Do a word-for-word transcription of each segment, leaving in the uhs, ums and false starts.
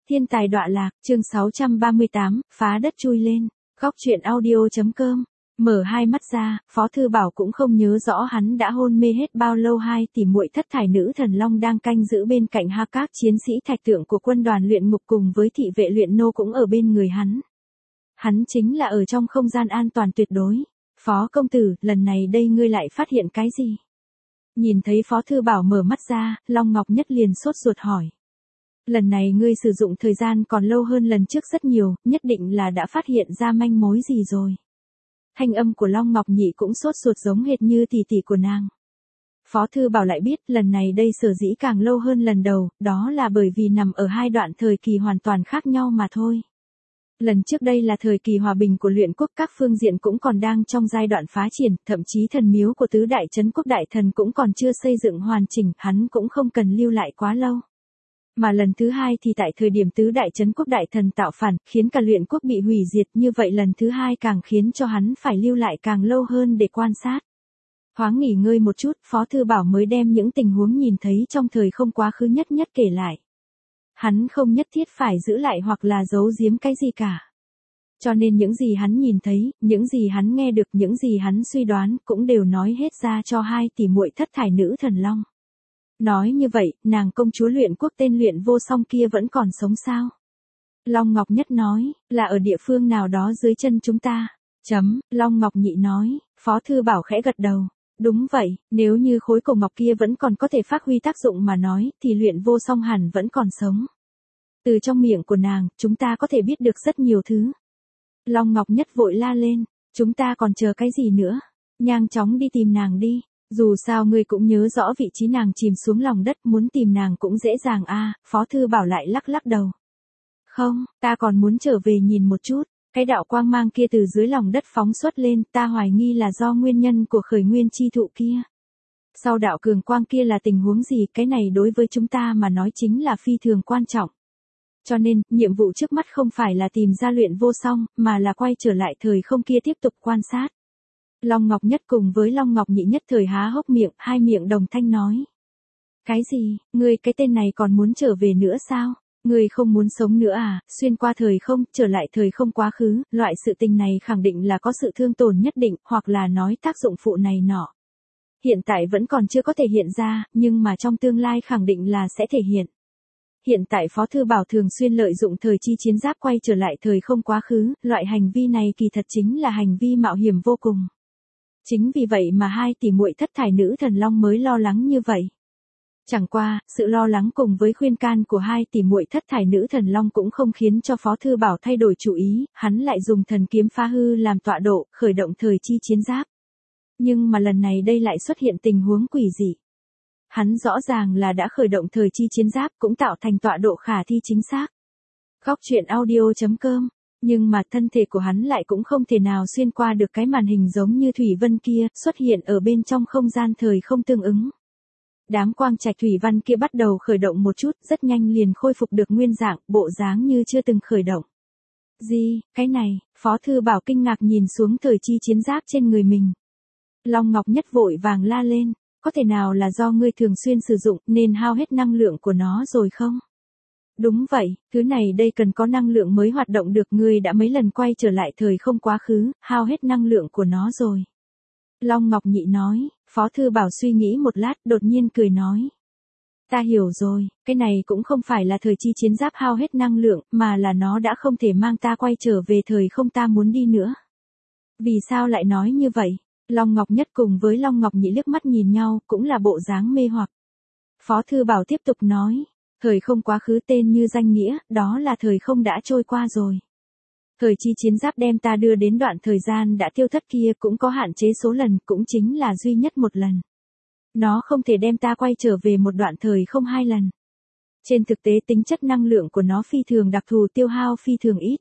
Thiên tài đọa lạc, chương sáu trăm ba mươi tám, phá đất chui lên. Góc truyện audio.com. Mở hai mắt ra, Phó Thư Bảo cũng không nhớ rõ hắn đã hôn mê hết bao lâu. Hai tỷ muội thất thải nữ thần long đang canh giữ bên cạnh ha các chiến sĩ thạch tượng của quân đoàn luyện ngục cùng với thị vệ luyện nô cũng ở bên người hắn. Hắn chính là ở trong không gian an toàn tuyệt đối. Phó công tử, lần này đây ngươi lại phát hiện cái gì? Nhìn thấy Phó Thư Bảo mở mắt ra, Long Ngọc Nhất liền sốt ruột hỏi. Lần này ngươi sử dụng thời gian còn lâu hơn lần trước rất nhiều, nhất định là đã phát hiện ra manh mối gì rồi. Thanh âm của Long Ngọc Nhị cũng sốt ruột giống hệt như tỷ tỷ của nàng. Phó Thư Bảo lại biết lần này đây sở dĩ càng lâu hơn lần đầu, đó là bởi vì nằm ở hai đoạn thời kỳ hoàn toàn khác nhau mà thôi. Lần trước đây là thời kỳ hòa bình của luyện quốc, các phương diện cũng còn đang trong giai đoạn phá triển, thậm chí thần miếu của tứ đại trấn quốc đại thần cũng còn chưa xây dựng hoàn chỉnh, hắn cũng không cần lưu lại quá lâu. Mà lần thứ hai thì tại thời điểm tứ đại trấn quốc đại thần tạo phản, khiến cả luyện quốc bị hủy diệt, như vậy lần thứ hai càng khiến cho hắn phải lưu lại càng lâu hơn để quan sát. Thoáng nghỉ ngơi một chút, Phó Thư Bảo mới đem những tình huống nhìn thấy trong thời không quá khứ nhất nhất kể lại. Hắn không nhất thiết phải giữ lại hoặc là giấu giếm cái gì cả. Cho nên những gì hắn nhìn thấy, những gì hắn nghe được, những gì hắn suy đoán cũng đều nói hết ra cho hai tỷ muội thất thải nữ thần long. Nói như vậy, nàng công chúa luyện quốc tên Luyện Vô Song kia vẫn còn sống sao? Long Ngọc Nhất nói, là ở địa phương nào đó dưới chân chúng ta. Chấm, Long Ngọc Nhị nói, Phó Thư Bảo khẽ gật đầu. Đúng vậy, nếu như khối cổ ngọc kia vẫn còn có thể phát huy tác dụng mà nói, thì Luyện Vô Song hẳn vẫn còn sống. Từ trong miệng của nàng, chúng ta có thể biết được rất nhiều thứ. Long Ngọc Nhất vội la lên, chúng ta còn chờ cái gì nữa? Nhanh chóng đi tìm nàng đi. Dù sao ngươi cũng nhớ rõ vị trí nàng chìm xuống lòng đất, muốn tìm nàng cũng dễ dàng a. À, Phó Thư Bảo lại lắc lắc đầu. Không, ta còn muốn trở về nhìn một chút. Cái đạo quang mang kia từ dưới lòng đất phóng xuất lên, ta hoài nghi là do nguyên nhân của khởi nguyên chi thụ kia. Sau đạo cường quang kia là tình huống gì, cái này đối với chúng ta mà nói chính là phi thường quan trọng. Cho nên, nhiệm vụ trước mắt không phải là tìm ra Luyện Vô Song, mà là quay trở lại thời không kia tiếp tục quan sát. Long Ngọc Nhất cùng với Long Ngọc Nhị nhất thời há hốc miệng, hai miệng đồng thanh nói. Cái gì, ngươi cái tên này còn muốn trở về nữa sao? Ngươi không muốn sống nữa à, xuyên qua thời không, trở lại thời không quá khứ, loại sự tình này khẳng định là có sự thương tổn nhất định, hoặc là nói tác dụng phụ này nọ. Hiện tại vẫn còn chưa có thể hiện ra, nhưng mà trong tương lai khẳng định là sẽ thể hiện. Hiện tại Phó Thư Bảo thường xuyên lợi dụng thời chi chiến giáp quay trở lại thời không quá khứ, loại hành vi này kỳ thật chính là hành vi mạo hiểm vô cùng. Chính vì vậy mà hai tỷ muội thất thải nữ thần long mới lo lắng như vậy. Chẳng qua, sự lo lắng cùng với khuyên can của hai tỷ muội thất thải nữ thần long cũng không khiến cho Phó Thư Bảo thay đổi chủ ý, hắn lại dùng thần kiếm phá hư làm tọa độ, khởi động thời chi chiến giáp. Nhưng mà lần này đây lại xuất hiện tình huống quỷ dị. Hắn rõ ràng là đã khởi động thời chi chiến giáp cũng tạo thành tọa độ khả thi chính xác. Góc truyện audio.com. Nhưng mà thân thể của hắn lại cũng không thể nào xuyên qua được cái màn hình giống như thủy vân kia, xuất hiện ở bên trong không gian thời không tương ứng. Đám quang trạch thủy văn kia bắt đầu khởi động một chút, rất nhanh liền khôi phục được nguyên dạng, bộ dáng như chưa từng khởi động. Gì, cái này, Phó Thư Bảo kinh ngạc nhìn xuống thời chi chiến giáp trên người mình. Long Ngọc Nhất vội vàng la lên, có thể nào là do ngươi thường xuyên sử dụng nên hao hết năng lượng của nó rồi không? Đúng vậy, thứ này đây cần có năng lượng mới hoạt động được, ngươi đã mấy lần quay trở lại thời không quá khứ, hao hết năng lượng của nó rồi. Long Ngọc Nhị nói, Phó Thư Bảo suy nghĩ một lát, đột nhiên cười nói. Ta hiểu rồi, cái này cũng không phải là thời chi chiến giáp hao hết năng lượng, mà là nó đã không thể mang ta quay trở về thời không ta muốn đi nữa. Vì sao lại nói như vậy? Long Ngọc Nhất cùng với Long Ngọc Nhị liếc mắt nhìn nhau, cũng là bộ dáng mê hoặc. Phó Thư Bảo tiếp tục nói. Thời không quá khứ tên như danh nghĩa, đó là thời không đã trôi qua rồi. Thời chi chiến giáp đem ta đưa đến đoạn thời gian đã tiêu thất kia cũng có hạn chế số lần, cũng chính là duy nhất một lần. Nó không thể đem ta quay trở về một đoạn thời không hai lần. Trên thực tế tính chất năng lượng của nó phi thường đặc thù, tiêu hao phi thường ít.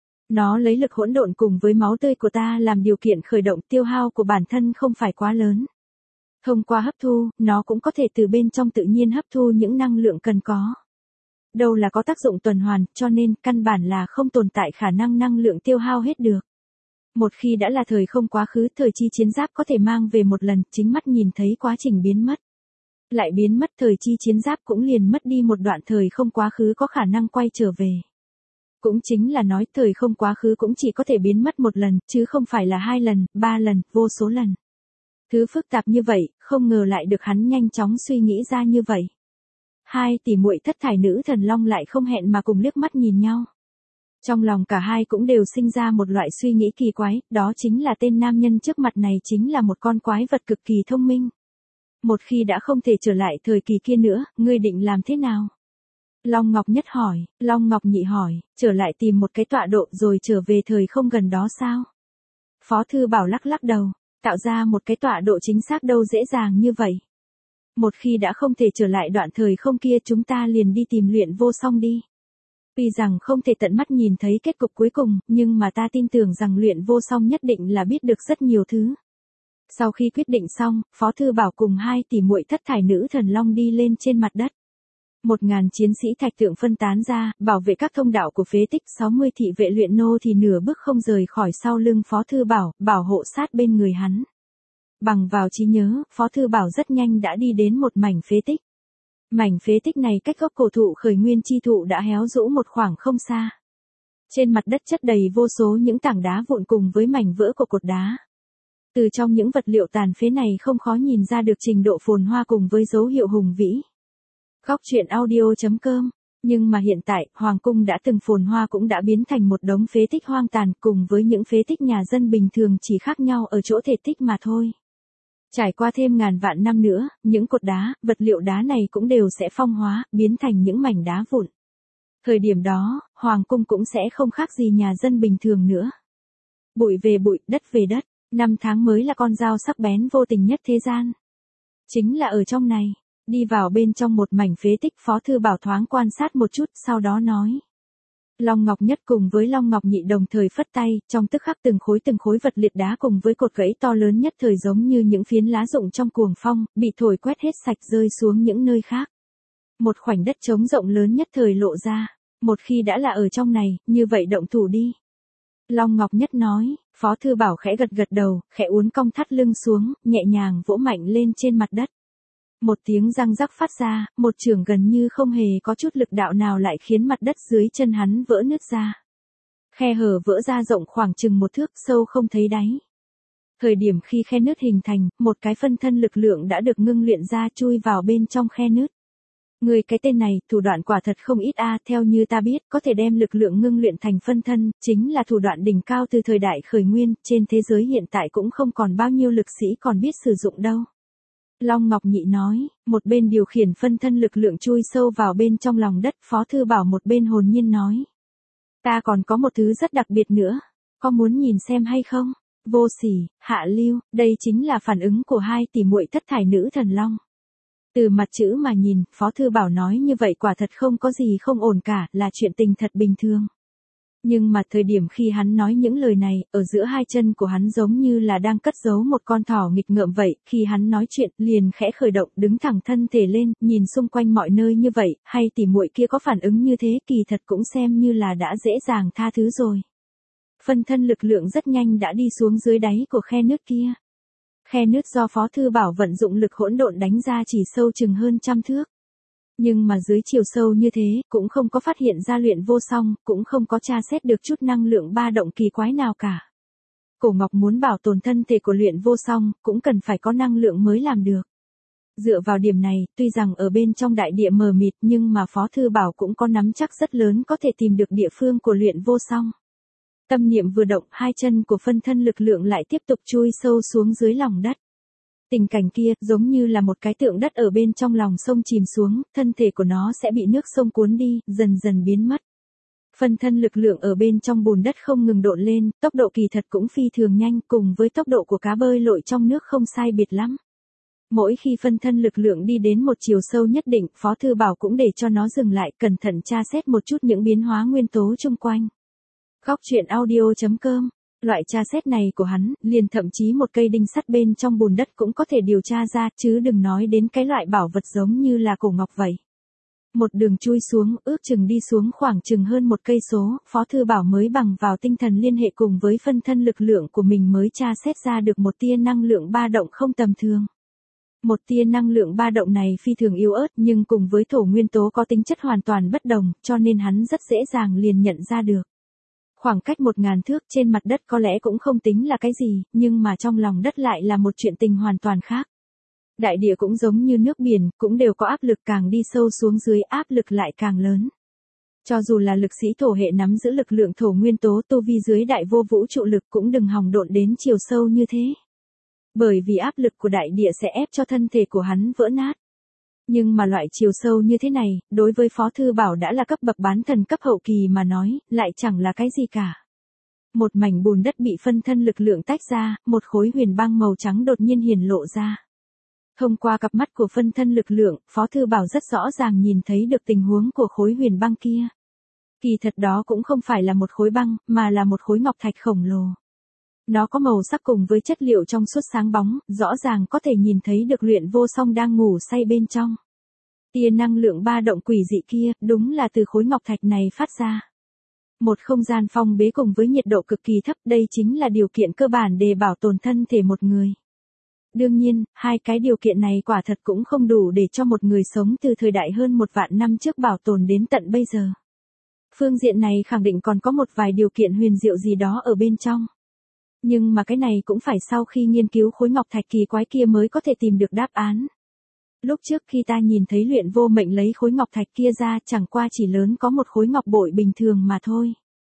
Nó lấy lực hỗn độn cùng với máu tươi của ta làm điều kiện khởi động, tiêu hao của bản thân không phải quá lớn. Thông qua hấp thu, nó cũng có thể từ bên trong tự nhiên hấp thu những năng lượng cần có. Đâu là có tác dụng tuần hoàn, cho nên căn bản là không tồn tại khả năng năng lượng tiêu hao hết được. Một khi đã là thời không quá khứ, thời chi chiến giáp có thể mang về một lần, chính mắt nhìn thấy quá trình biến mất. Lại biến mất thời chi chiến giáp cũng liền mất đi một đoạn thời không quá khứ có khả năng quay trở về. Cũng chính là nói thời không quá khứ cũng chỉ có thể biến mất một lần, chứ không phải là hai lần, ba lần, vô số lần. Thứ phức tạp như vậy, không ngờ lại được hắn nhanh chóng suy nghĩ ra như vậy. Hai tỷ muội thất thải nữ thần long lại không hẹn mà cùng liếc mắt nhìn nhau. Trong lòng cả hai cũng đều sinh ra một loại suy nghĩ kỳ quái, đó chính là tên nam nhân trước mặt này chính là một con quái vật cực kỳ thông minh. Một khi đã không thể trở lại thời kỳ kia nữa, ngươi định làm thế nào? Long Ngọc Nhất hỏi, Long Ngọc Nhị hỏi, trở lại tìm một cái tọa độ rồi trở về thời không gần đó sao? Phó Thư Bảo lắc lắc đầu, tạo ra một cái tọa độ chính xác đâu dễ dàng như vậy. Một khi đã không thể trở lại đoạn thời không kia chúng ta liền đi tìm Luyện Vô Song đi. Tuy rằng không thể tận mắt nhìn thấy kết cục cuối cùng, nhưng mà ta tin tưởng rằng Luyện Vô Song nhất định là biết được rất nhiều thứ. Sau khi quyết định xong, Phó Thư Bảo cùng hai tỷ muội thất thải nữ thần long đi lên trên mặt đất. Một ngàn chiến sĩ thạch tượng phân tán ra, bảo vệ các thông đạo của phế tích, sáu mươi thị vệ luyện nô thì nửa bước không rời khỏi sau lưng Phó Thư Bảo, bảo hộ sát bên người hắn. Bằng vào trí nhớ, Phó Thư Bảo rất nhanh đã đi đến một mảnh phế tích. Mảnh phế tích này cách gốc cổ thụ khởi nguyên chi thụ đã héo rũ một khoảng không xa. Trên mặt đất chất đầy vô số những tảng đá vụn cùng với mảnh vỡ của cột đá. Từ trong những vật liệu tàn phế này không khó nhìn ra được trình độ phồn hoa cùng với dấu hiệu hùng vĩ. Góc truyện audio chấm com. Nhưng mà hiện tại, Hoàng cung đã từng phồn hoa cũng đã biến thành một đống phế tích hoang tàn cùng với những phế tích nhà dân bình thường chỉ khác nhau ở chỗ thể tích mà thôi. Trải qua thêm ngàn vạn năm nữa, những cột đá, vật liệu đá này cũng đều sẽ phong hóa, biến thành những mảnh đá vụn. Thời điểm đó, Hoàng cung cũng sẽ không khác gì nhà dân bình thường nữa. Bụi về bụi, đất về đất, năm tháng mới là con dao sắc bén vô tình nhất thế gian. Chính là ở trong này, đi vào bên trong một mảnh phế tích, Phó Thư Bảo thoáng quan sát một chút, sau đó nói. Long Ngọc Nhất cùng với Long Ngọc Nhị đồng thời phất tay, trong tức khắc từng khối từng khối vật liệt đá cùng với cột gãy to lớn nhất thời giống như những phiến lá rụng trong cuồng phong, bị thổi quét hết sạch rơi xuống những nơi khác. Một khoảnh đất trống rộng lớn nhất thời lộ ra, một khi đã là ở trong này, như vậy động thủ đi. Long Ngọc Nhất nói, Phó Thư Bảo khẽ gật gật đầu, khẽ uốn cong thắt lưng xuống, nhẹ nhàng vỗ mạnh lên trên mặt đất. Một tiếng răng rắc phát ra, một chưởng gần như không hề có chút lực đạo nào lại khiến mặt đất dưới chân hắn vỡ nứt ra. Khe hở vỡ ra rộng khoảng chừng một thước, sâu không thấy đáy. Thời điểm khi khe nứt hình thành, một cái phân thân lực lượng đã được ngưng luyện ra chui vào bên trong khe nứt. Người cái tên này, thủ đoạn quả thật không ít a, theo như ta biết, có thể đem lực lượng ngưng luyện thành phân thân, chính là thủ đoạn đỉnh cao từ thời đại khởi nguyên, trên thế giới hiện tại cũng không còn bao nhiêu lực sĩ còn biết sử dụng đâu. Long Ngọc Nhị nói, một bên điều khiển phân thân lực lượng chui sâu vào bên trong lòng đất, Phó Thư Bảo một bên hồn nhiên nói. Ta còn có một thứ rất đặc biệt nữa, có muốn nhìn xem hay không? Vô Sỉ, Hạ Lưu, đây chính là phản ứng của hai tỷ muội thất thải nữ thần long. Từ mặt chữ mà nhìn, Phó Thư Bảo nói như vậy quả thật không có gì không ổn cả, là chuyện tình thật bình thường. Nhưng mà thời điểm khi hắn nói những lời này, ở giữa hai chân của hắn giống như là đang cất giấu một con thỏ nghịch ngợm vậy, khi hắn nói chuyện, liền khẽ khởi động, đứng thẳng thân thể lên, nhìn xung quanh mọi nơi như vậy, hay tỷ muội kia có phản ứng như thế, kỳ thật cũng xem như là đã dễ dàng tha thứ rồi. Phân thân lực lượng rất nhanh đã đi xuống dưới đáy của khe nước kia. Khe nước do Phó Thư Bảo vận dụng lực hỗn độn đánh ra chỉ sâu chừng hơn trăm thước. Nhưng mà dưới chiều sâu như thế, cũng không có phát hiện ra Luyện Vô Song, cũng không có tra xét được chút năng lượng ba động kỳ quái nào cả. Cổ Ngọc muốn bảo tồn thân thể của Luyện Vô Song, cũng cần phải có năng lượng mới làm được. Dựa vào điểm này, tuy rằng ở bên trong đại địa mờ mịt nhưng mà Phó Thư Bảo cũng có nắm chắc rất lớn có thể tìm được địa phương của Luyện Vô Song. Tâm niệm vừa động, hai chân của phân thân lực lượng lại tiếp tục chui sâu xuống dưới lòng đất. Tình cảnh kia, giống như là một cái tượng đất ở bên trong lòng sông chìm xuống, thân thể của nó sẽ bị nước sông cuốn đi, dần dần biến mất. Phân thân lực lượng ở bên trong bùn đất không ngừng độn lên, tốc độ kỳ thật cũng phi thường nhanh, cùng với tốc độ của cá bơi lội trong nước không sai biệt lắm. Mỗi khi phân thân lực lượng đi đến một chiều sâu nhất định, Phó Thư Bảo cũng để cho nó dừng lại, cẩn thận tra xét một chút những biến hóa nguyên tố chung quanh. Góc truyện audio chấm com. Loại tra xét này của hắn, liền thậm chí một cây đinh sắt bên trong bùn đất cũng có thể điều tra ra, chứ đừng nói đến cái loại bảo vật giống như là cổ ngọc vậy. Một đường chui xuống, ước chừng đi xuống khoảng chừng hơn một cây số, Phó Thư Bảo mới bằng vào tinh thần liên hệ cùng với phân thân lực lượng của mình mới tra xét ra được một tia năng lượng ba động không tầm thường. Một tia năng lượng ba động này phi thường yếu ớt nhưng cùng với thổ nguyên tố có tính chất hoàn toàn bất đồng, cho nên hắn rất dễ dàng liền nhận ra được. Khoảng cách một ngàn thước trên mặt đất có lẽ cũng không tính là cái gì, nhưng mà trong lòng đất lại là một chuyện tình hoàn toàn khác. Đại địa cũng giống như nước biển, cũng đều có áp lực, càng đi sâu xuống dưới áp lực lại càng lớn. Cho dù là lực sĩ thổ hệ nắm giữ lực lượng thổ nguyên tố tu vi dưới đại vô vũ trụ lực cũng đừng hòng độn đến chiều sâu như thế. Bởi vì áp lực của đại địa sẽ ép cho thân thể của hắn vỡ nát. Nhưng mà loại chiều sâu như thế này, đối với Phó Thư Bảo đã là cấp bậc bán thần cấp hậu kỳ mà nói, lại chẳng là cái gì cả. Một mảnh bùn đất bị phân thân lực lượng tách ra, một khối huyền băng màu trắng đột nhiên hiển lộ ra. Thông qua cặp mắt của phân thân lực lượng, Phó Thư Bảo rất rõ ràng nhìn thấy được tình huống của khối huyền băng kia. Kỳ thật đó cũng không phải là một khối băng, mà là một khối ngọc thạch khổng lồ. Nó có màu sắc cùng với chất liệu trong suốt sáng bóng, rõ ràng có thể nhìn thấy được Luyện Vô Song đang ngủ say bên trong. Tia năng lượng ba động quỷ dị kia, đúng là từ khối ngọc thạch này phát ra. Một không gian phong bế cùng với nhiệt độ cực kỳ thấp, đây chính là điều kiện cơ bản để bảo tồn thân thể một người. Đương nhiên, hai cái điều kiện này quả thật cũng không đủ để cho một người sống từ thời đại hơn một vạn năm trước bảo tồn đến tận bây giờ. Phương diện này khẳng định còn có một vài điều kiện huyền diệu gì đó ở bên trong. Nhưng mà cái này cũng phải sau khi nghiên cứu khối ngọc thạch kỳ quái kia mới có thể tìm được đáp án. Lúc trước khi ta nhìn thấy Luyện Vô Mệnh lấy khối ngọc thạch kia ra chẳng qua chỉ lớn có một khối ngọc bội bình thường mà thôi.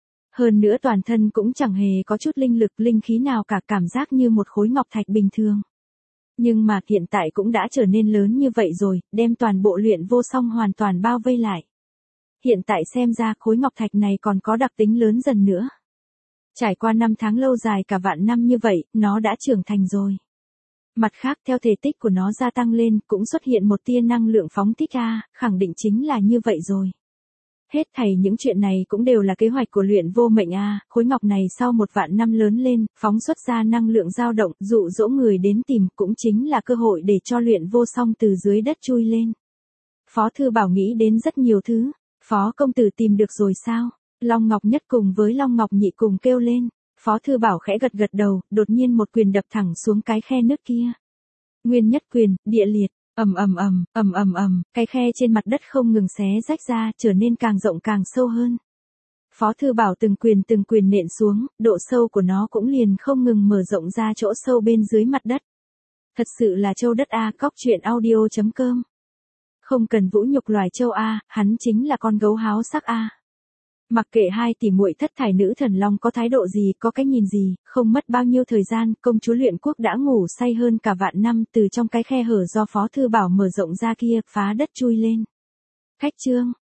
Hơn nữa toàn thân cũng chẳng hề có chút linh lực linh khí nào cả, cảm giác như một khối ngọc thạch bình thường. Nhưng mà hiện tại cũng đã trở nên lớn như vậy rồi, đem toàn bộ Luyện Vô Song hoàn toàn bao vây lại. Hiện tại xem ra khối ngọc thạch này còn có đặc tính lớn dần nữa. Trải qua năm tháng lâu dài cả vạn năm như vậy, nó đã trưởng thành rồi. Mặt khác theo thể tích của nó gia tăng lên, cũng xuất hiện một tia năng lượng phóng thích A, khẳng định chính là như vậy rồi. Hết thảy những chuyện này cũng đều là kế hoạch của Luyện Vô Mệnh A, khối ngọc này sau một vạn năm lớn lên, phóng xuất ra năng lượng dao động, dụ dỗ người đến tìm, cũng chính là cơ hội để cho Luyện Vô Song từ dưới đất chui lên. Phó Thư Bảo nghĩ đến rất nhiều thứ. Phó công tử tìm được rồi sao? Long Ngọc Nhất cùng với Long Ngọc Nhị cùng kêu lên. Phó Thư Bảo khẽ gật gật đầu, đột nhiên một quyền đập thẳng xuống cái khe nước kia. Nguyên nhất quyền, địa liệt, ầm ầm ầm, ầm ầm ầm, cái khe trên mặt đất không ngừng xé rách ra, trở nên càng rộng càng sâu hơn. Phó Thư Bảo từng quyền từng quyền nện xuống, độ sâu của nó cũng liền không ngừng mở rộng ra chỗ sâu bên dưới mặt đất. Thật sự là châu đất a, cóc truyện audio chấm com. Không cần vũ nhục loài châu a, hắn chính là con gấu háo sắc a. Mặc kệ hai tỷ muội thất thải nữ thần long có thái độ gì, có cái nhìn gì, không mất bao nhiêu thời gian, công chúa Luyện Quốc đã ngủ say hơn cả vạn năm, từ trong cái khe hở do Phó Thư Bảo mở rộng ra kia, phá đất chui lên. Khách chương